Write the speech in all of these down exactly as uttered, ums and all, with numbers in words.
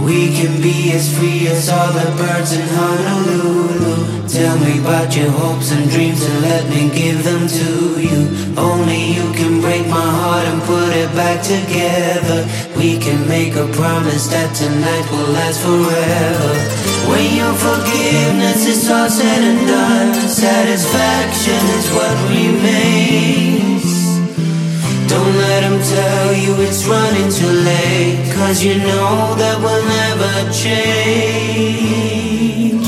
We can be as free as all the birds in Honolulu. Tell me about your hopes and dreams and let me give them to you. Only you can break my heart and put it back together. We can make a promise that tonight will last forever. When your forgiveness is all said and done, satisfaction is what remains. Don't let them tell you it's running too late, 'cause you know that we'll never change.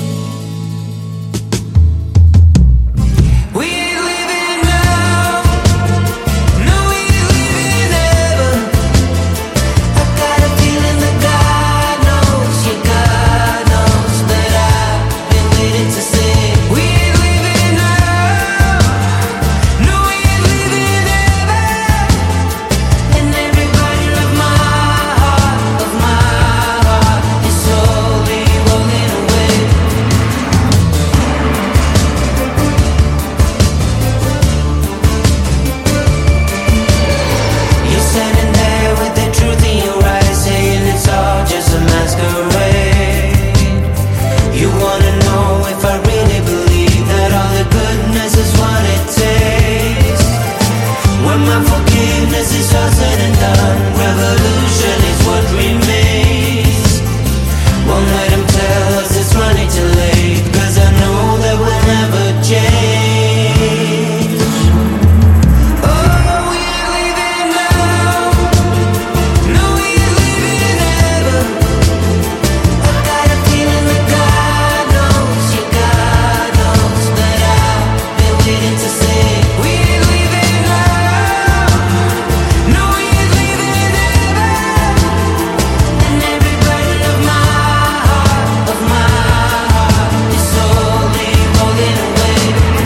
We ain't living now, no we ain't living ever. I got a feeling that God knows, yeah God knows that I've been waiting to say. We ain't living now, no we ain't living ever. And every bite of my heart, of my heart, is slowly rolling away. You're standing there with the truth in your eyes, saying it's all just a masquerade. You wanna know if I really believe that all the goodness is what it takes. When my forgiveness is all said and done, revolution is what remains. Won't let them tell us it's running too late, 'cause I know that we'll never change. Oh, we ain't leaving now, no we ain't leaving ever. I got a feeling that God knows, yeah God knows that I've been waiting to say. We ain't leaving now, no we ain't leaving ever. And every bite of my heart, of my heart, is slowly rolling away.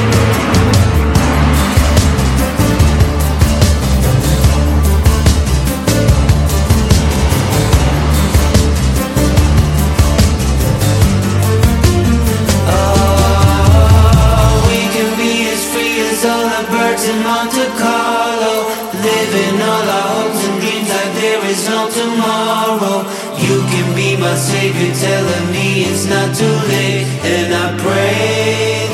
Oh, we can be as free as all the birds in Monte Carlo, living all our hopes and dreams like there is no tomorrow. You can be my savior, telling me it's not too late, and I pray